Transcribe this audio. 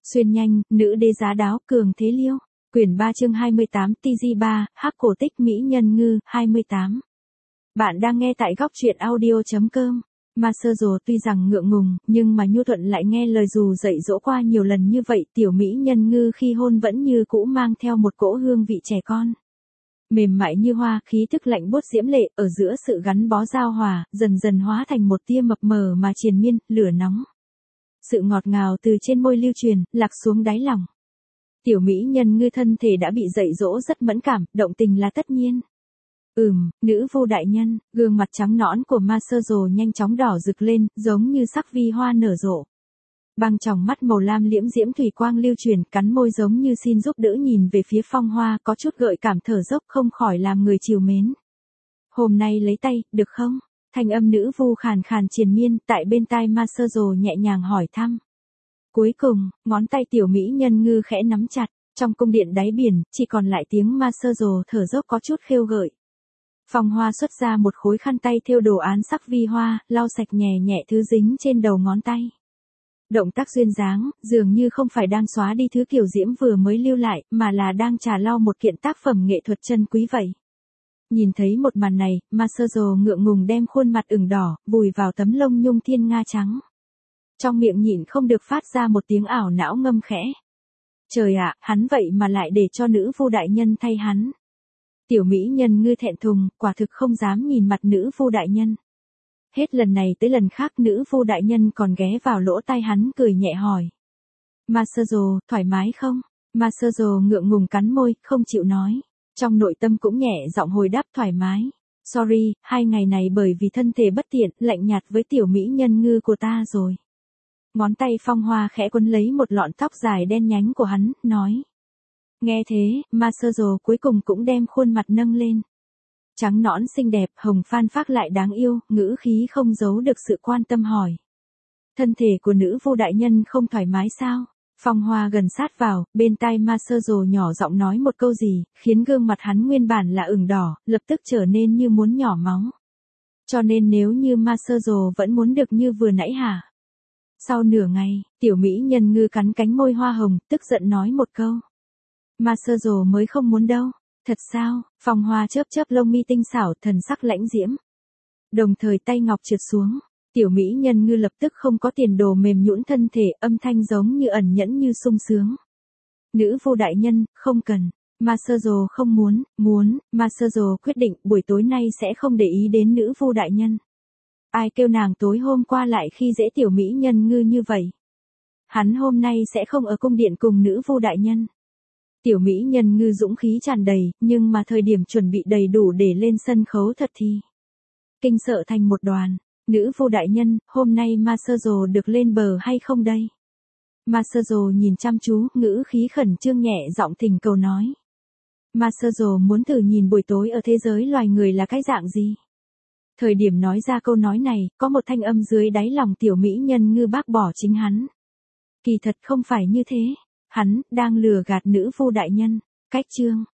Xuyên nhanh, nữ đế giá đáo, cường thế liêu. Quyển 3 chương 28 TG3, hắc cổ tích mỹ nhân ngư, 28. Bạn đang nghe tại góc truyện audio.com. Masazo tuy rằng ngượng ngùng, nhưng mà nhu thuận lại nghe lời dù dạy dỗ qua nhiều lần như vậy, tiểu mỹ nhân ngư khi hôn vẫn như cũ mang theo một cỗ hương vị trẻ con. Mềm mại như hoa, khí tức lạnh buốt diễm lệ, ở giữa sự gắn bó giao hòa, dần dần hóa thành một tia mập mờ mà triền miên, lửa nóng. Sự ngọt ngào từ trên môi lưu truyền, lạc xuống đáy lòng. Tiểu mỹ nhân ngư thân thể đã bị dạy dỗ rất mẫn cảm, động tình là tất nhiên. Nữ vu đại nhân, gương mặt trắng nõn của Masazo nhanh chóng đỏ rực lên, giống như sắc vi hoa nở rộ. Bằng tròng mắt màu lam liễm diễm thủy quang lưu truyền, cắn môi giống như xin giúp đỡ nhìn về phía Phong Hoa, có chút gợi cảm thở dốc không khỏi làm người trìu mến. Hôm nay lấy tay, được không? Thanh âm nữ vu khàn khàn triền miên, tại bên tai Masazo nhẹ nhàng hỏi thăm. Cuối cùng, ngón tay tiểu mỹ nhân ngư khẽ nắm chặt, trong cung điện đáy biển, chỉ còn lại tiếng Masazo thở dốc có chút khêu gợi. Phong Hoa xuất ra một khối khăn tay thêu đồ án sắc vi hoa, lau sạch nhẹ nhẹ thứ dính trên đầu ngón tay. Động tác duyên dáng, dường như không phải đang xóa đi thứ kiểu diễm vừa mới lưu lại, mà là đang trà lau một kiện tác phẩm nghệ thuật chân quý vậy. Nhìn thấy một màn này, Masazo ngượng ngùng đem khuôn mặt ửng đỏ, vùi vào tấm lông nhung thiên nga trắng. Trong miệng nhịn không được phát ra một tiếng ảo não ngâm khẽ. Trời ạ, hắn vậy mà lại để cho nữ vu đại nhân thay hắn. Tiểu mỹ nhân ngư thẹn thùng, quả thực không dám nhìn mặt nữ vu đại nhân. Hết lần này tới lần khác nữ vu đại nhân còn ghé vào lỗ tai hắn cười nhẹ hỏi. Masazo, thoải mái không? Masazo ngượng ngùng cắn môi, không chịu nói. Trong nội tâm cũng nhẹ giọng hồi đáp thoải mái. Sorry, 2 ngày này bởi vì thân thể bất tiện, lạnh nhạt với tiểu mỹ nhân ngư của ta rồi. Ngón tay Phong Hoa khẽ quấn lấy một lọn tóc dài đen nhánh của hắn, nói. Nghe thế, Masazo cuối cùng cũng đem khuôn mặt nâng lên. Trắng nõn xinh đẹp, hồng phan phác lại đáng yêu, ngữ khí không giấu được sự quan tâm hỏi. Thân thể của nữ vu đại nhân không thoải mái sao? Phong Hoa gần sát vào, bên tai Masazo nhỏ giọng nói một câu gì, khiến gương mặt hắn nguyên bản là ửng đỏ, lập tức trở nên như muốn nhỏ máu. Cho nên nếu như Masazo vẫn muốn được như vừa nãy hả? Sau nửa ngày, tiểu mỹ nhân ngư cắn cánh môi hoa hồng, tức giận nói một câu. Masazo mới không muốn đâu. Thật sao? Phong Hoa chớp chớp lông mi tinh xảo, thần sắc lãnh diễm. Đồng thời tay ngọc trượt xuống, tiểu mỹ nhân ngư lập tức không có tiền đồ mềm nhũn thân thể, âm thanh giống như ẩn nhẫn như sung sướng. Nữ vu đại nhân, không cần. Masazo không muốn, Masazo quyết định buổi tối nay sẽ không để ý đến nữ vu đại nhân. Ai kêu nàng tối hôm qua lại khi dễ tiểu mỹ nhân ngư như vậy. Hắn hôm nay sẽ không ở cung điện cùng nữ vu đại nhân. Tiểu mỹ nhân ngư dũng khí tràn đầy, nhưng mà thời điểm chuẩn bị đầy đủ để lên sân khấu thật thì kinh sợ thành một đoàn. Nữ vu đại nhân, hôm nay Masazo được lên bờ hay không đây? Masazo nhìn chăm chú, ngữ khí khẩn trương nhẹ giọng thỉnh cầu nói. Masazo muốn thử nhìn buổi tối ở thế giới loài người là cái dạng gì? Thời điểm nói ra câu nói này, có một thanh âm dưới đáy lòng tiểu mỹ nhân ngư bác bỏ chính hắn. Kỳ thật không phải như thế. Hắn đang lừa gạt nữ vu đại nhân. Cách chương